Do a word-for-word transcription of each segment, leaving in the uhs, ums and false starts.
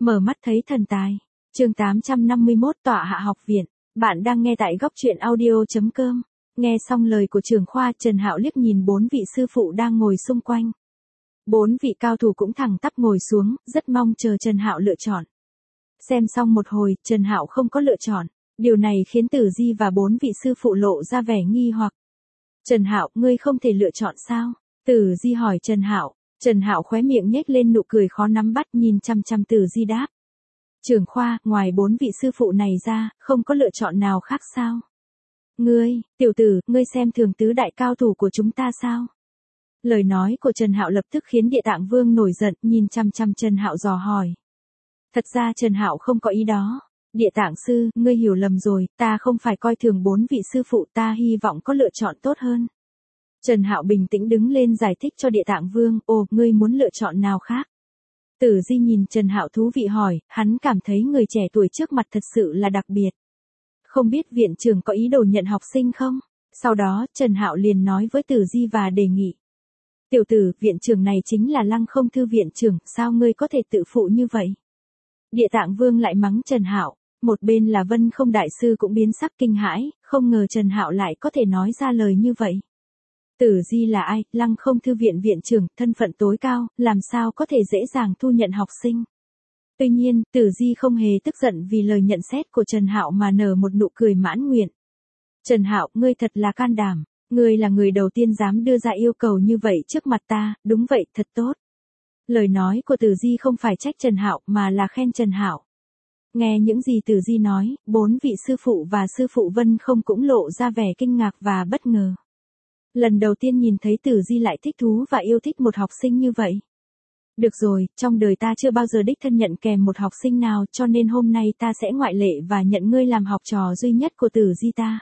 Mở mắt thấy thần tài. Chương tám trăm năm mươi mốt Tọa Hạ Học Viện. Bạn đang nghe tại góc truyện audio chấm com. Nghe xong lời của trưởng khoa, Trần Hạo liếc nhìn bốn vị sư phụ đang ngồi xung quanh. Bốn vị cao thủ cũng thẳng tắp ngồi xuống, rất mong chờ Trần Hạo lựa chọn. Xem xong một hồi, Trần Hạo không có lựa chọn. Điều này khiến Tử Di và bốn vị sư phụ lộ ra vẻ nghi hoặc. Trần Hạo, ngươi không thể lựa chọn sao? Tử Di hỏi Trần Hạo. Trần Hạo khóe miệng nhếch lên nụ cười khó nắm bắt, nhìn chăm chăm Tử Di đáp. Trưởng khoa, ngoài bốn vị sư phụ này ra, không có lựa chọn nào khác sao? Ngươi, tiểu tử, ngươi xem thường tứ đại cao thủ của chúng ta sao? Lời nói của Trần Hạo lập tức khiến Địa Tạng Vương nổi giận, nhìn chăm chăm Trần Hạo dò hỏi. Thật ra Trần Hạo không có ý đó. Địa Tạng sư, ngươi hiểu lầm rồi, ta không phải coi thường bốn vị sư phụ, ta hy vọng có lựa chọn tốt hơn. Trần Hạo bình tĩnh đứng lên giải thích cho Địa Tạng Vương, ồ, ngươi muốn lựa chọn nào khác? Tử Di nhìn Trần Hạo thú vị hỏi, hắn cảm thấy người trẻ tuổi trước mặt thật sự là đặc biệt. Không biết viện trưởng có ý đồ nhận học sinh không? Sau đó, Trần Hạo liền nói với Tử Di và đề nghị. Tiểu tử, viện trưởng này chính là Lăng Không Thư viện trưởng, sao ngươi có thể tự phụ như vậy? Địa Tạng Vương lại mắng Trần Hạo, một bên là Vân Không đại sư cũng biến sắc kinh hãi, không ngờ Trần Hạo lại có thể nói ra lời như vậy. Tử Di là ai? Lăng Không Thư viện viện trưởng, thân phận tối cao, làm sao có thể dễ dàng thu nhận học sinh? Tuy nhiên, Tử Di không hề tức giận vì lời nhận xét của Trần Hạo mà nở một nụ cười mãn nguyện. Trần Hạo, ngươi thật là can đảm, ngươi là người đầu tiên dám đưa ra yêu cầu như vậy trước mặt ta, đúng vậy, thật tốt. Lời nói của Tử Di không phải trách Trần Hạo mà là khen Trần Hạo. Nghe những gì Tử Di nói, bốn vị sư phụ và sư phụ Vân Không cũng lộ ra vẻ kinh ngạc và bất ngờ. Lần đầu tiên nhìn thấy Tử Di lại thích thú và yêu thích một học sinh như vậy. Được rồi, trong đời ta chưa bao giờ đích thân nhận kèm một học sinh nào, cho nên hôm nay ta sẽ ngoại lệ và nhận ngươi làm học trò duy nhất của Tử Di ta.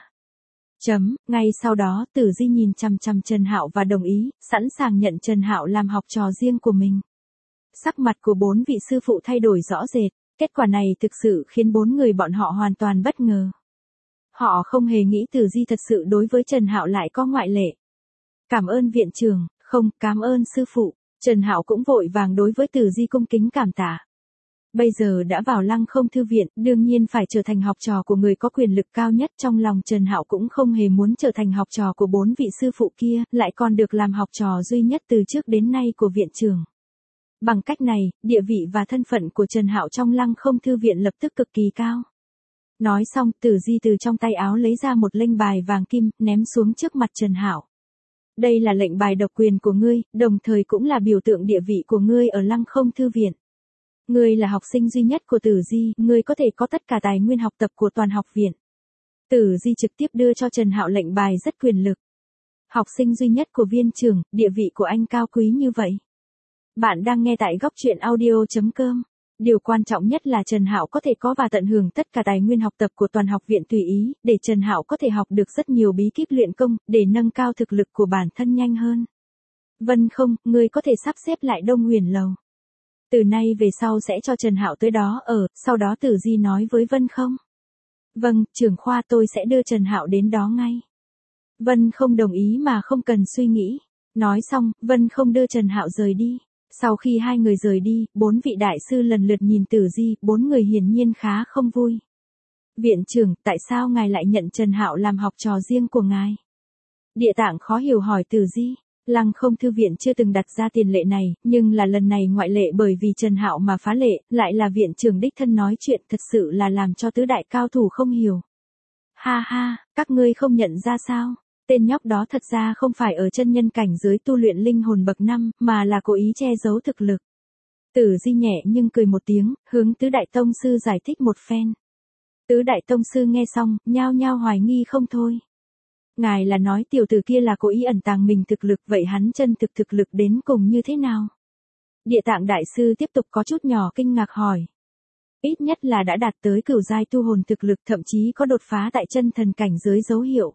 Chấm, ngay sau đó Tử Di nhìn chằm chằm Trần Hạo và đồng ý, sẵn sàng nhận Trần Hạo làm học trò riêng của mình. Sắc mặt của bốn vị sư phụ thay đổi rõ rệt, kết quả này thực sự khiến bốn người bọn họ hoàn toàn bất ngờ. Họ không hề nghĩ Tử Di thật sự đối với Trần Hạo lại có ngoại lệ. Cảm ơn viện trưởng, không, cảm ơn sư phụ. Trần Hạo cũng vội vàng đối với Tử Di cung kính cảm tạ. Bây giờ đã vào Lăng Không Thư viện, đương nhiên phải trở thành học trò của người có quyền lực cao nhất, trong lòng Trần Hạo cũng không hề muốn trở thành học trò của bốn vị sư phụ kia, lại còn được làm học trò duy nhất từ trước đến nay của viện trưởng. Bằng cách này, địa vị và thân phận của Trần Hạo trong Lăng Không Thư viện lập tức cực kỳ cao. Nói xong, Tử Di từ trong tay áo lấy ra một lệnh bài vàng kim, ném xuống trước mặt Trần Hạo. Đây là lệnh bài độc quyền của ngươi, đồng thời cũng là biểu tượng địa vị của ngươi ở Lăng Không Thư viện. Ngươi là học sinh duy nhất của Tử Di, ngươi có thể có tất cả tài nguyên học tập của toàn học viện. Tử Di trực tiếp đưa cho Trần Hạo lệnh bài rất quyền lực. Học sinh duy nhất của viên trưởng, địa vị của anh cao quý như vậy. Bạn đang nghe tại góc truyện audio chấm com. Điều quan trọng nhất là Trần Hạo có thể có và tận hưởng tất cả tài nguyên học tập của toàn học viện tùy ý, để Trần Hạo có thể học được rất nhiều bí kíp luyện công, để nâng cao thực lực của bản thân nhanh hơn. Vân Không, ngươi có thể sắp xếp lại Đông Huyền Lầu. Từ nay về sau sẽ cho Trần Hạo tới đó ở, sau đó Tử Di nói với Vân Không. Vâng, trưởng khoa, tôi sẽ đưa Trần Hạo đến đó ngay. Vân Không đồng ý mà không cần suy nghĩ. Nói xong, Vân Không đưa Trần Hạo rời đi. Sau khi hai người rời đi, bốn vị đại sư lần lượt nhìn Tử Di, bốn người hiển nhiên khá không vui. Viện trưởng, tại sao ngài lại nhận Trần Hạo làm học trò riêng của ngài? Địa Tạng khó hiểu hỏi Tử Di. Lăng Không Thư viện chưa từng đặt ra tiền lệ này, nhưng là lần này ngoại lệ bởi vì Trần Hạo mà phá lệ, lại là viện trưởng đích thân nói chuyện, thật sự là làm cho tứ đại cao thủ không hiểu. Ha ha, các ngươi không nhận ra sao? Tên nhóc đó thật ra không phải ở chân nhân cảnh giới tu luyện linh hồn bậc năm, mà là cố ý che giấu thực lực. Tử Di nhẹ nhưng cười một tiếng, hướng tứ đại tông sư giải thích một phen. Tứ đại tông sư nghe xong, nhao nhao hoài nghi không thôi. Ngài là nói tiểu tử kia là cố ý ẩn tàng mình thực lực, vậy hắn chân thực thực lực đến cùng như thế nào? Địa Tạng đại sư tiếp tục có chút nhỏ kinh ngạc hỏi. Ít nhất là đã đạt tới cửu giai tu hồn thực lực, thậm chí có đột phá tại chân thần cảnh giới dấu hiệu.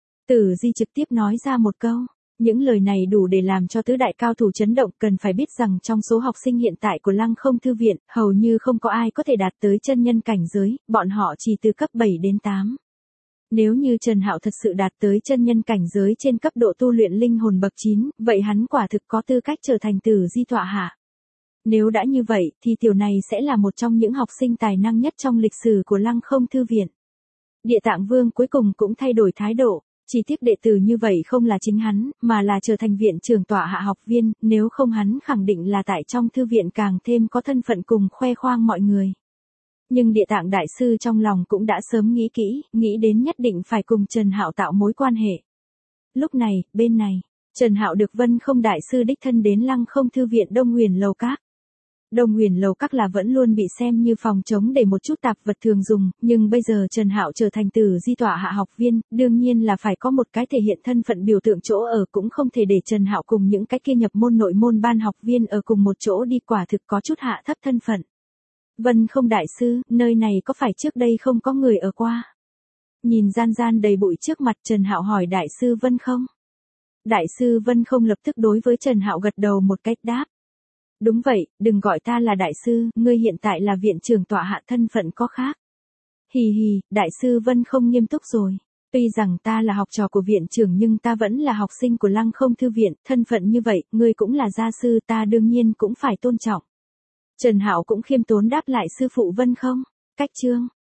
Tử Di trực tiếp nói ra một câu. Những lời này đủ để làm cho tứ đại cao thủ chấn động, cần phải biết rằng trong số học sinh hiện tại của Lăng Không Thư viện, hầu như không có ai có thể đạt tới chân nhân cảnh giới, bọn họ chỉ từ cấp bảy đến tám. Nếu như Trần Hạo thật sự đạt tới chân nhân cảnh giới trên cấp độ tu luyện linh hồn bậc chín, vậy hắn quả thực có tư cách trở thành Tử Di tọa hạ. Nếu đã như vậy, thì tiểu này sẽ là một trong những học sinh tài năng nhất trong lịch sử của Lăng Không Thư viện. Địa Tạng Vương cuối cùng cũng thay đổi thái độ, chỉ tiếc đệ tử như vậy không là chính hắn, mà là trở thành viện trưởng tọa hạ học viên, nếu không hắn khẳng định là tại trong thư viện càng thêm có thân phận cùng khoe khoang mọi người. Nhưng Địa Tạng Đại Sư trong lòng cũng đã sớm nghĩ kỹ, nghĩ đến nhất định phải cùng Trần Hạo tạo mối quan hệ. Lúc này, bên này, Trần Hạo được Vân Không Đại Sư đích thân đến Lăng Không Thư viện Đông Nguyền Lầu Các. Đông Nguyền Lầu Các là vẫn luôn bị xem như phòng trống để một chút tạp vật thường dùng, nhưng bây giờ Trần Hạo trở thành Tử Di tọa hạ học viên, đương nhiên là phải có một cái thể hiện thân phận biểu tượng chỗ ở, cũng không thể để Trần Hạo cùng những cái kia nhập môn nội môn ban học viên ở cùng một chỗ đi, quả thực có chút hạ thấp thân phận. Vân Không Đại Sư, nơi này có phải trước đây không có người ở qua? Nhìn gian gian đầy bụi trước mặt, Trần Hạo hỏi Đại sư Vân Không. Đại sư Vân Không lập tức đối với Trần Hạo gật đầu một cách đáp. Đúng vậy, đừng gọi ta là đại sư, ngươi hiện tại là viện trưởng tọa hạ, thân phận có khác. Hì hì, Đại sư Vân Không nghiêm túc rồi. Tuy rằng ta là học trò của viện trưởng nhưng ta vẫn là học sinh của Lăng Không Thư viện, thân phận như vậy, ngươi cũng là gia sư, ta đương nhiên cũng phải tôn trọng. Trần Hạo cũng khiêm tốn đáp lại sư phụ Vân Không. Cách chương